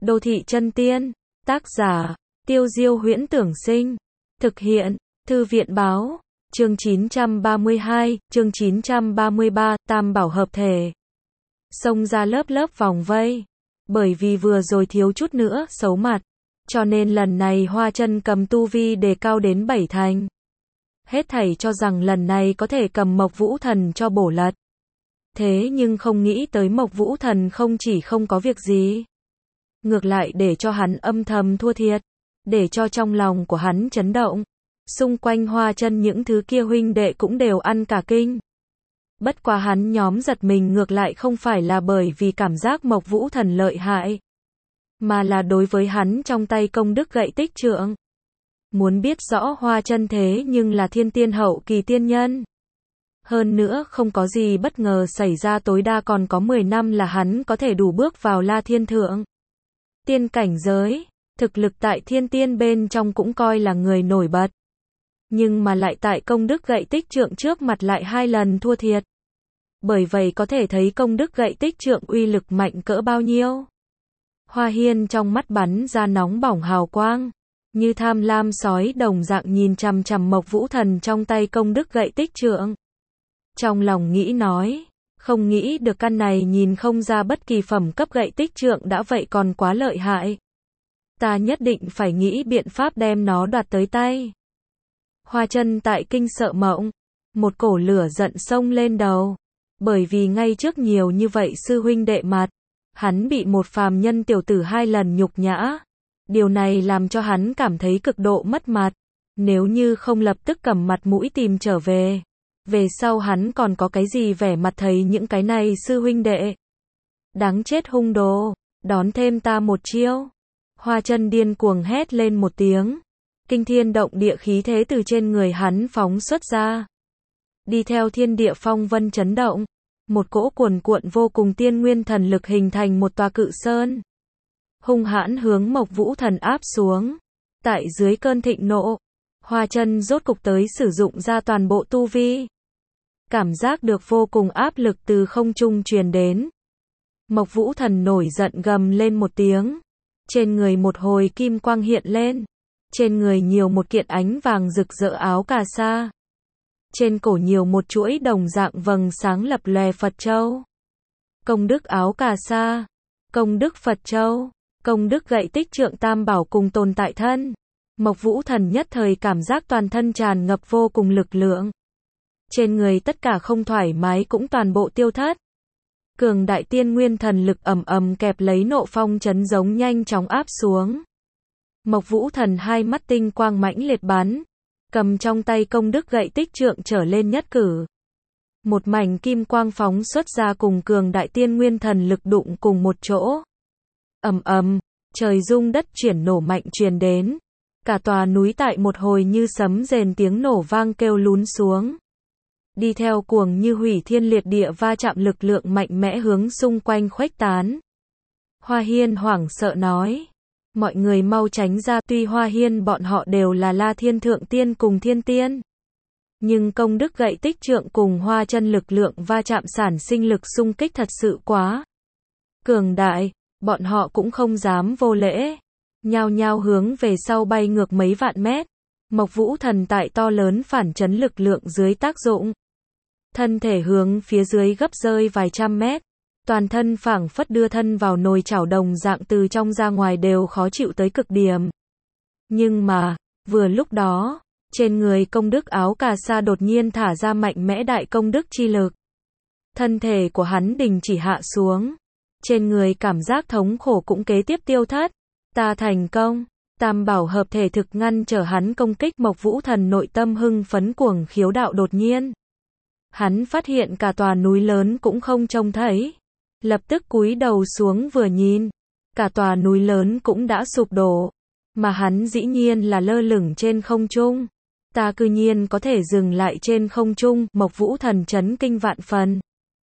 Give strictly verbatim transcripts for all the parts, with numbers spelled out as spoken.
Đô thị chân tiên. Tác giả, Tiêu Diêu Huyễn Tưởng Sinh. Thực hiện, Thư viện báo. Chương chín trăm ba mươi hai, chương chín trăm ba mươi ba, Tam Bảo hợp thể. Xông ra lớp lớp vòng vây. Bởi vì vừa rồi thiếu chút nữa xấu mặt, cho nên lần này Hoa Chân cầm tu vi đề cao đến bảy thành. Hết thảy cho rằng lần này có thể cầm Mộc Vũ Thần cho bổ lật. Thế nhưng không nghĩ tới Mộc Vũ Thần không chỉ không có việc gì, ngược lại để cho hắn âm thầm thua thiệt, để cho trong lòng của hắn chấn động. Xung quanh Hoa Chân những thứ kia huynh đệ cũng đều ăn cả kinh. Bất quá hắn nhóm giật mình ngược lại không phải là bởi vì cảm giác Mộc Vũ Thần lợi hại, mà là đối với hắn trong tay công đức gậy tích trượng. Muốn biết rõ Hoa Chân thế nhưng là thiên tiên hậu kỳ tiên nhân. Hơn nữa không có gì bất ngờ xảy ra tối đa còn có mười năm là hắn có thể đủ bước vào La Thiên Thượng tiên cảnh giới. Thực lực tại thiên tiên bên trong cũng coi là người nổi bật. Nhưng mà lại tại công đức gậy tích trượng trước mặt lại hai lần thua thiệt. Bởi vậy có thể thấy công đức gậy tích trượng uy lực mạnh cỡ bao nhiêu. Hoa Hiên trong mắt bắn ra nóng bỏng hào quang, như tham lam sói đồng dạng nhìn chằm chằm Mộc Vũ Thần trong tay công đức gậy tích trượng. Trong lòng nghĩ nói, không nghĩ được căn này nhìn không ra bất kỳ phẩm cấp gậy tích trượng đã vậy còn quá lợi hại. Ta nhất định phải nghĩ biện pháp đem nó đoạt tới tay. Hoa Chân tại kinh sợ mộng, một cổ lửa giận xông lên đầu. Bởi vì ngay trước nhiều như vậy sư huynh đệ mặt, hắn bị một phàm nhân tiểu tử hai lần nhục nhã. Điều này làm cho hắn cảm thấy cực độ mất mặt. Nếu như không lập tức cầm mặt mũi tìm trở về, về sau hắn còn có cái gì vẻ mặt thấy những cái này sư huynh đệ. Đáng chết hung đồ, đón thêm ta một chiêu. Hoa Chân điên cuồng hét lên một tiếng. Kinh thiên động địa khí thế từ trên người hắn phóng xuất ra. Đi theo thiên địa phong vân chấn động, một cỗ cuồn cuộn vô cùng tiên nguyên thần lực hình thành một tòa cự sơn. Hung hãn hướng Mộc Vũ Thần áp xuống. Tại dưới cơn thịnh nộ, Hoa Chân rốt cục tới sử dụng ra toàn bộ tu vi. Cảm giác được vô cùng áp lực từ không trung truyền đến. Mộc Vũ Thần nổi giận gầm lên một tiếng. Trên người một hồi kim quang hiện lên. Trên người nhiều một kiện ánh vàng rực rỡ áo cà sa. Trên cổ nhiều một chuỗi đồng dạng vầng sáng lập lòe Phật châu. Công đức áo cà sa, công đức Phật châu, công đức gậy tích trượng tam bảo cùng tồn tại thân. Mộc Vũ Thần nhất thời cảm giác toàn thân tràn ngập vô cùng lực lượng. Trên người tất cả không thoải mái cũng toàn bộ tiêu thất. Cường đại tiên nguyên thần lực ầm ầm kẹp lấy nộ phong chấn giống nhanh chóng áp xuống. Mộc Vũ Thần hai mắt tinh quang mãnh liệt bắn, cầm trong tay công đức gậy tích trượng trở lên nhất cử. Một mảnh kim quang phóng xuất ra cùng cường đại tiên nguyên thần lực đụng cùng một chỗ. Ầm ầm, trời rung đất chuyển nổ mạnh truyền đến. Cả tòa núi tại một hồi như sấm rền tiếng nổ vang kêu lún xuống. Đi theo cuồng như hủy thiên liệt địa va chạm lực lượng mạnh mẽ hướng xung quanh khuếch tán. Hoa Hiên hoảng sợ nói. Mọi người mau tránh ra, tuy Hoa Hiên bọn họ đều là La Thiên Thượng Tiên cùng Thiên Tiên. Nhưng công đức gậy tích trượng cùng Hoa Chân lực lượng va chạm sản sinh lực xung kích thật sự quá cường đại, bọn họ cũng không dám vô lễ. Nhao nhao hướng về sau bay ngược mấy vạn mét. Mộc Vũ Thần tại to lớn phản chấn lực lượng dưới tác dụng. Thân thể hướng phía dưới gấp rơi vài trăm mét. Toàn thân phảng phất đưa thân vào nồi chảo đồng dạng từ trong ra ngoài đều khó chịu tới cực điểm. Nhưng mà, vừa lúc đó, trên người công đức áo cà sa đột nhiên thả ra mạnh mẽ đại công đức chi lực. Thân thể của hắn đình chỉ hạ xuống. Trên người cảm giác thống khổ cũng kế tiếp tiêu thất. Ta thành công. Tam bảo hợp thể thực ngăn trở hắn công kích. Mộc Vũ Thần nội tâm hưng phấn cuồng khiếu đạo đột nhiên. Hắn phát hiện cả tòa núi lớn cũng không trông thấy. Lập tức cúi đầu xuống vừa nhìn, cả tòa núi lớn cũng đã sụp đổ, mà hắn dĩ nhiên là lơ lửng trên không trung. Ta cư nhiên có thể dừng lại trên không trung. Mộc Vũ Thần chấn kinh vạn phần.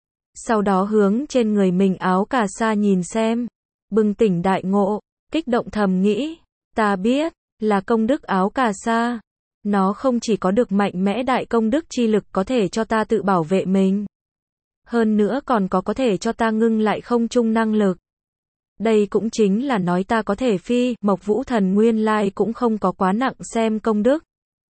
Sau đó hướng trên người mình áo cà sa nhìn xem, bừng tỉnh đại ngộ, kích động thầm nghĩ, ta biết, là công đức áo cà sa. Nó không chỉ có được mạnh mẽ đại công đức chi lực có thể cho ta tự bảo vệ mình, hơn nữa còn có có thể cho ta ngưng lại không trung năng lực. Đây cũng chính là nói ta có thể phi, Mộc Vũ Thần nguyên lai cũng không có quá nặng xem công đức.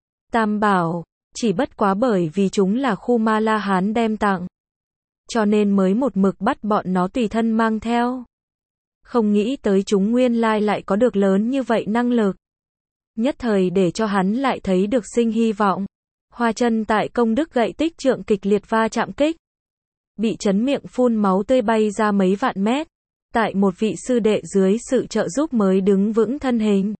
Tam bảo, chỉ bất quá bởi vì chúng là khu Ma La Hán đem tặng. Cho nên mới một mực bắt bọn nó tùy thân mang theo. Không nghĩ tới chúng nguyên lai lại có được lớn như vậy năng lực. Nhất thời để cho hắn lại thấy được sinh hy vọng. Hoa Chân tại công đức gậy tích trượng kịch liệt va chạm kích. Bị chấn miệng phun máu tươi bay ra mấy vạn mét. Tại một vị sư đệ dưới sự trợ giúp mới đứng vững thân hình.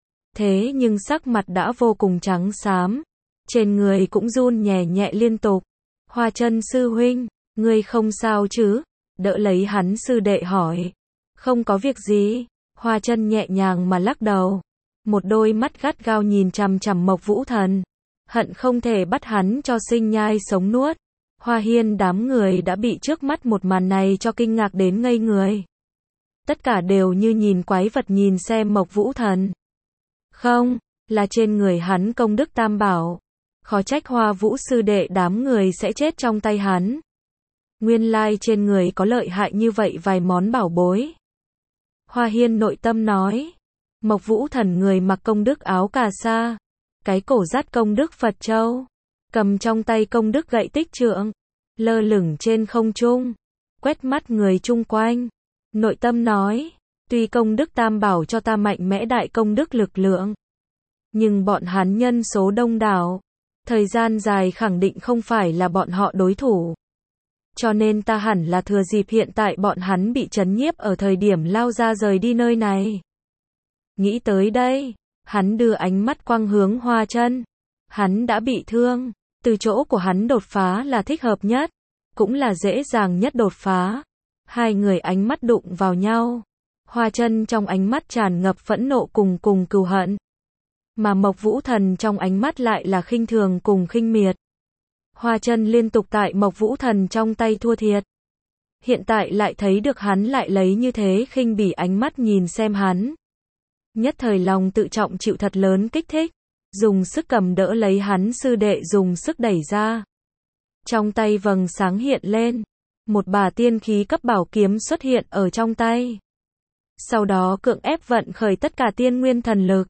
Thế nhưng sắc mặt đã vô cùng trắng xám. Trên người cũng run nhẹ nhẹ liên tục. Hoa Chân sư huynh, ngươi không sao chứ? Đỡ lấy hắn sư đệ hỏi. Không có việc gì. Hoa Chân nhẹ nhàng mà lắc đầu. Một đôi mắt gắt gao nhìn chằm chằm Mộc Vũ Thần. Hận không thể bắt hắn cho sinh nhai sống nuốt. Hoa Hiên đám người đã bị trước mắt một màn này cho kinh ngạc đến ngây người. Tất cả đều như nhìn quái vật nhìn xem Mộc Vũ Thần. Không, là trên người hắn công đức tam bảo. Khó trách Hoa Vũ sư đệ đám người sẽ chết trong tay hắn. Nguyên lai trên người có lợi hại như vậy vài món bảo bối. Hoa Hiên nội tâm nói. Mộc Vũ Thần người mặc công đức áo cà sa. Cái cổ dắt công đức Phật Châu. Cầm trong tay công đức gậy tích trượng. Lơ lửng trên không trung. Quét mắt người chung quanh. Nội tâm nói. Tuy công đức tam bảo cho ta mạnh mẽ đại công đức lực lượng. Nhưng bọn hắn nhân số đông đảo. Thời gian dài khẳng định không phải là bọn họ đối thủ. Cho nên ta hẳn là thừa dịp hiện tại bọn hắn bị trấn nhiếp ở thời điểm lao ra rời đi nơi này. Nghĩ tới đây, hắn đưa ánh mắt quang hướng Hoa Chân. Hắn đã bị thương, từ chỗ của hắn đột phá là thích hợp nhất, cũng là dễ dàng nhất đột phá. Hai người ánh mắt đụng vào nhau. Hoa Chân trong ánh mắt tràn ngập phẫn nộ cùng cùng cừu hận. Mà Mộc Vũ Thần trong ánh mắt lại là khinh thường cùng khinh miệt. Hoa Chân liên tục tại Mộc Vũ Thần trong tay thua thiệt. Hiện tại lại thấy được hắn lại lấy như thế khinh bỉ ánh mắt nhìn xem hắn. Nhất thời lòng tự trọng chịu thật lớn kích thích. Dùng sức cầm đỡ lấy hắn sư đệ dùng sức đẩy ra. Trong tay vầng sáng hiện lên. Một bả tiên khí cấp bảo kiếm xuất hiện ở trong tay. Sau đó cưỡng ép vận khởi tất cả tiên nguyên thần lực.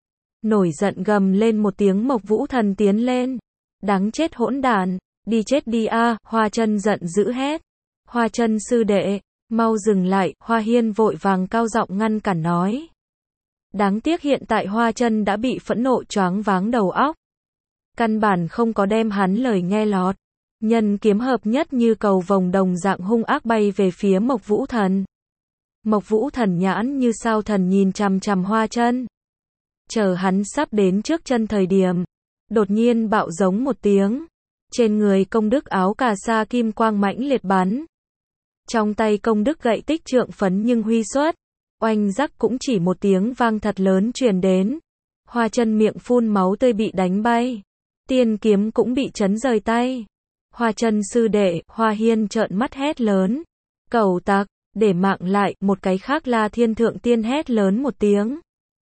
Nổi giận gầm lên một tiếng Mộc Vũ Thần tiến lên. Đáng chết hỗn đản, đi chết đi a, à, Hoa Chân giận dữ hét. Hoa Chân sư đệ, mau dừng lại, Hoa Hiên vội vàng cao giọng ngăn cản nói. Đáng tiếc hiện tại Hoa Chân đã bị phẫn nộ choáng váng đầu óc. Căn bản không có đem hắn lời nghe lọt. Nhân kiếm hợp nhất như cầu vồng đồng dạng hung ác bay về phía Mộc Vũ Thần. Mộc Vũ Thần nhãn như sao thần nhìn chằm chằm Hoa Chân. Chờ hắn sắp đến trước chân thời điểm. Đột nhiên bạo giống một tiếng. Trên người công đức áo cà sa kim quang mãnh liệt bắn. Trong tay công đức gậy tích trượng phấn nhưng huy xuất. Oanh rắc cũng chỉ một tiếng vang thật lớn truyền đến. Hoa Chân miệng phun máu tươi bị đánh bay. Tiên kiếm cũng bị chấn rời tay. Hoa Chân sư đệ, Hoa Hiên trợn mắt hét lớn. Cẩu tặc, để mạng lại, một cái khác là Thiên Thượng Tiên hét lớn một tiếng.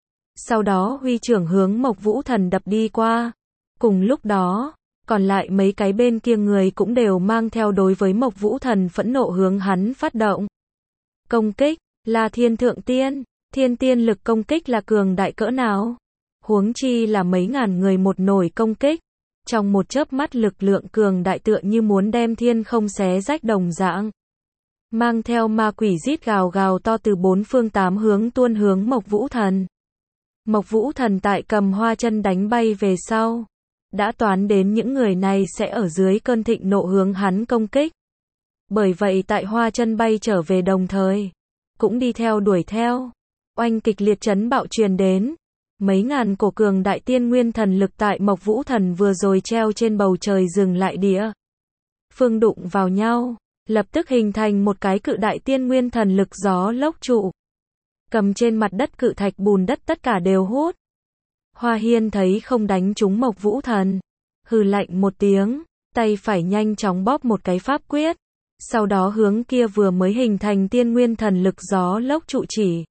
Sau đó huy trưởng hướng Mộc Vũ Thần đập đi qua. Cùng lúc đó, còn lại mấy cái bên kia người cũng đều mang theo đối với Mộc Vũ Thần phẫn nộ hướng hắn phát động. Công kích, là Thiên Thượng Tiên, thiên tiên lực công kích là cường đại cỡ nào? Huống chi là mấy ngàn người một nổi công kích. Trong một chớp mắt lực lượng cường đại tựa như muốn đem thiên không xé rách đồng dạng. Mang theo ma quỷ rít gào gào to từ bốn phương tám hướng tuôn hướng Mộc Vũ Thần. Mộc Vũ Thần tại cầm Hoa Chân đánh bay về sau. Đã toán đến những người này sẽ ở dưới cơn thịnh nộ hướng hắn công kích. Bởi vậy tại Hoa Chân bay trở về đồng thời. Cũng đi theo đuổi theo. Oanh kịch liệt chấn bạo truyền đến. Mấy ngàn cổ cường đại tiên nguyên thần lực tại Mộc Vũ Thần vừa rồi treo trên bầu trời dừng lại địa. Phương đụng vào nhau. Lập tức hình thành một cái cự đại tiên nguyên thần lực gió lốc trụ. Cầm trên mặt đất cự thạch bùn đất tất cả đều hút. Hoa Hiên thấy không đánh trúng Mộc Vũ Thần. Hừ lạnh một tiếng. Tay phải nhanh chóng bóp một cái pháp quyết. Sau đó hướng kia vừa mới hình thành tiên nguyên thần lực gió lốc trụ chỉ.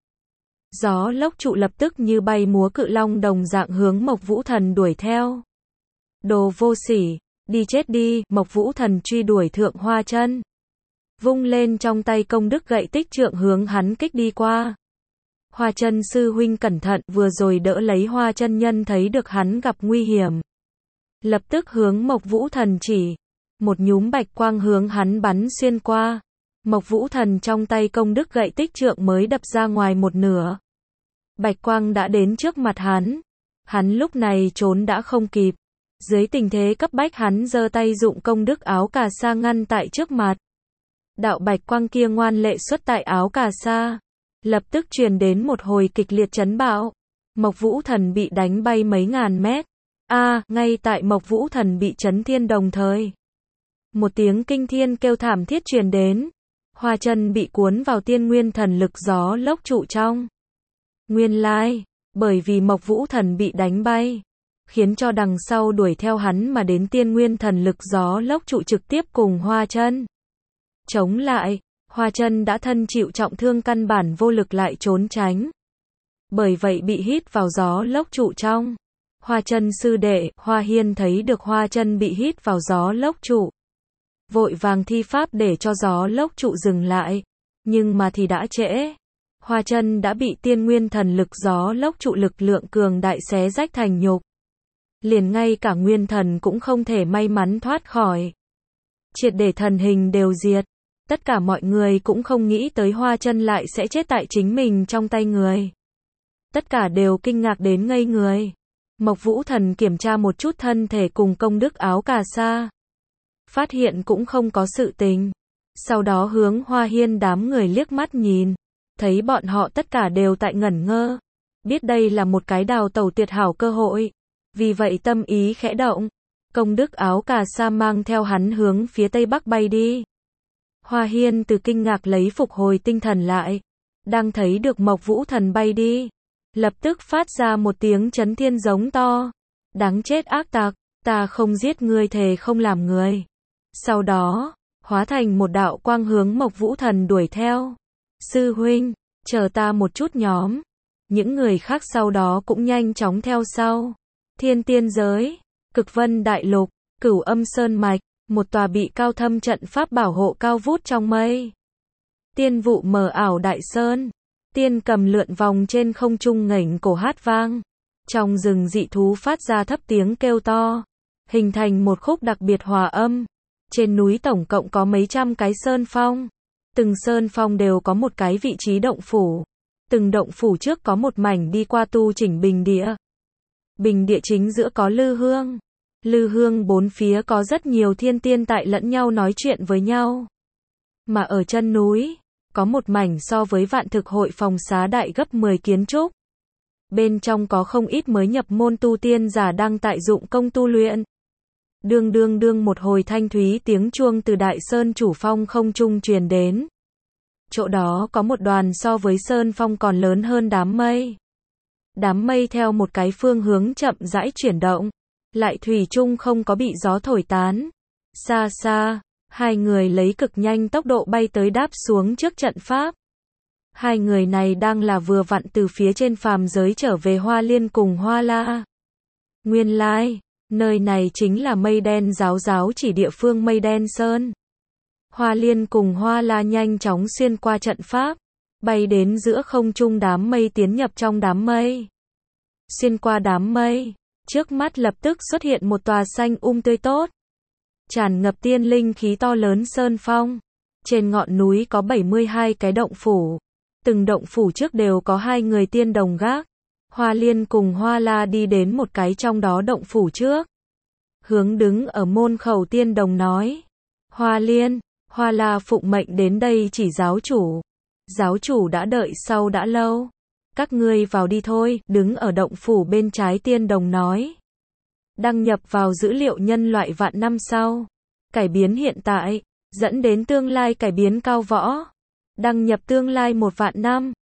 Gió lốc trụ lập tức như bay múa cự long đồng dạng hướng Mộc Vũ Thần đuổi theo. Đồ vô sỉ, đi chết đi, Mộc Vũ Thần truy đuổi thượng Hoa Chân. vung lên trong tay công đức gậy tích trượng hướng hắn kích đi qua. Hoa Chân sư huynh cẩn thận, vừa rồi đỡ lấy Hoa chân nhân thấy được hắn gặp nguy hiểm. Lập tức hướng Mộc Vũ Thần chỉ, một nhúm bạch quang hướng hắn bắn xuyên qua. Mộc Vũ Thần trong tay công đức gậy tích trượng mới đập ra ngoài một nửa. Bạch quang đã đến trước mặt hắn. Hắn lúc này trốn đã không kịp. Dưới tình thế cấp bách hắn giơ tay dụng công đức áo cà sa ngăn tại trước mặt. Đạo bạch quang kia ngoan lệ xuất tại áo cà sa. Lập tức truyền đến một hồi kịch liệt chấn bạo. Mộc Vũ Thần bị đánh bay mấy ngàn mét. A, à, ngay tại Mộc Vũ Thần bị chấn thiên đồng thời. Một tiếng kinh thiên kêu thảm thiết truyền đến. Hoa Chân bị cuốn vào tiên nguyên thần lực gió lốc trụ trong. Nguyên lai, bởi vì Mộc Vũ Thần bị đánh bay, khiến cho đằng sau đuổi theo hắn mà đến tiên nguyên thần lực gió lốc trụ trực tiếp cùng Hoa Chân chống lại. Hoa Chân đã thân chịu trọng thương căn bản vô lực lại trốn tránh. Bởi vậy bị hít vào gió lốc trụ trong. Hoa Chân sư đệ, Hoa Hiên thấy được Hoa Chân bị hít vào gió lốc trụ. Vội vàng thi pháp để cho gió lốc trụ dừng lại. Nhưng mà thì đã trễ. Hoa Chân đã bị tiên nguyên thần lực gió lốc trụ lực lượng cường đại xé rách thành nhục. Liền ngay cả nguyên thần cũng không thể may mắn thoát khỏi. Triệt để thần hình đều diệt. Tất cả mọi người cũng không nghĩ tới Hoa Chân lại sẽ chết tại chính mình trong tay người. Tất cả đều kinh ngạc đến ngây người. Mộc Vũ Thần kiểm tra một chút thân thể cùng công đức áo cà sa. Phát hiện cũng không có sự tình. Sau đó hướng Hoa Hiên đám người liếc mắt nhìn. Thấy bọn họ tất cả đều tại ngẩn ngơ. Biết đây là một cái đào tẩu tuyệt hảo cơ hội. Vì vậy tâm ý khẽ động. Công đức áo cà sa mang theo hắn hướng phía tây bắc bay đi. Hoa Hiên từ kinh ngạc lấy phục hồi tinh thần lại. Đang thấy được Mộc Vũ Thần bay đi. Lập tức phát ra một tiếng chấn thiên giống to. Đáng chết ác tặc, ta không giết ngươi thề không làm người. Sau đó, hóa thành một đạo quang hướng Mộc Vũ Thần đuổi theo. Sư huynh, chờ ta một chút nhóm. Những người khác sau đó cũng nhanh chóng theo sau. Thiên tiên giới, Cực Vân Đại Lục, Cửu Âm Sơn Mạch, một tòa bị cao thâm trận pháp bảo hộ cao vút trong mây. Tiên vụ mờ ảo đại sơn. Tiên cầm lượn vòng trên không trung ngẩng cổ hát vang. Trong rừng dị thú phát ra thấp tiếng kêu to. Hình thành một khúc đặc biệt hòa âm. Trên núi tổng cộng có mấy trăm cái sơn phong. Từng sơn phong đều có một cái vị trí động phủ. Từng động phủ trước có một mảnh đi qua tu chỉnh bình địa. Bình địa chính giữa có lư hương. Lư hương bốn phía có rất nhiều thiên tiên tại lẫn nhau nói chuyện với nhau. Mà ở chân núi, có một mảnh so với vạn thực hội phòng xá đại gấp mười kiến trúc. Bên trong có không ít mới nhập môn tu tiên giả đang tại dụng công tu luyện. Đương đương đương một hồi thanh thúy tiếng chuông từ đại sơn chủ phong không trung truyền đến. Chỗ đó có một đoàn so với sơn phong còn lớn hơn đám mây. Đám mây theo một cái phương hướng chậm rãi chuyển động. Lại thủy chung không có bị gió thổi tán. Xa xa, hai người lấy cực nhanh tốc độ bay tới đáp xuống trước trận pháp. Hai người này đang là vừa vặn từ phía trên phàm giới trở về Hoa Liên cùng Hoa La. Nguyên lai, nơi này chính là mây đen giáo giáo chỉ địa phương mây đen sơn. Hoa Liên cùng Hoa La nhanh chóng xuyên qua trận pháp, bay đến giữa không trung đám mây tiến nhập trong đám mây. Xuyên qua đám mây, trước mắt lập tức xuất hiện một tòa xanh um tươi tốt. Tràn ngập tiên linh khí to lớn sơn phong. Trên ngọn núi có bảy mươi hai cái động phủ. Từng động phủ trước đều có hai người tiên đồng gác. Hoa Liên cùng Hoa La đi đến một cái trong đó động phủ trước. Hướng đứng ở môn khẩu tiên đồng nói. Hoa Liên, Hoa La phụng mệnh đến đây chỉ giáo chủ. Giáo chủ đã đợi sau đã lâu. Các ngươi vào đi thôi, đứng ở động phủ bên trái tiên đồng nói. Đăng nhập vào dữ liệu nhân loại vạn năm sau. Cải biến hiện tại, dẫn đến tương lai cải biến cao võ. Đăng nhập tương lai một vạn năm.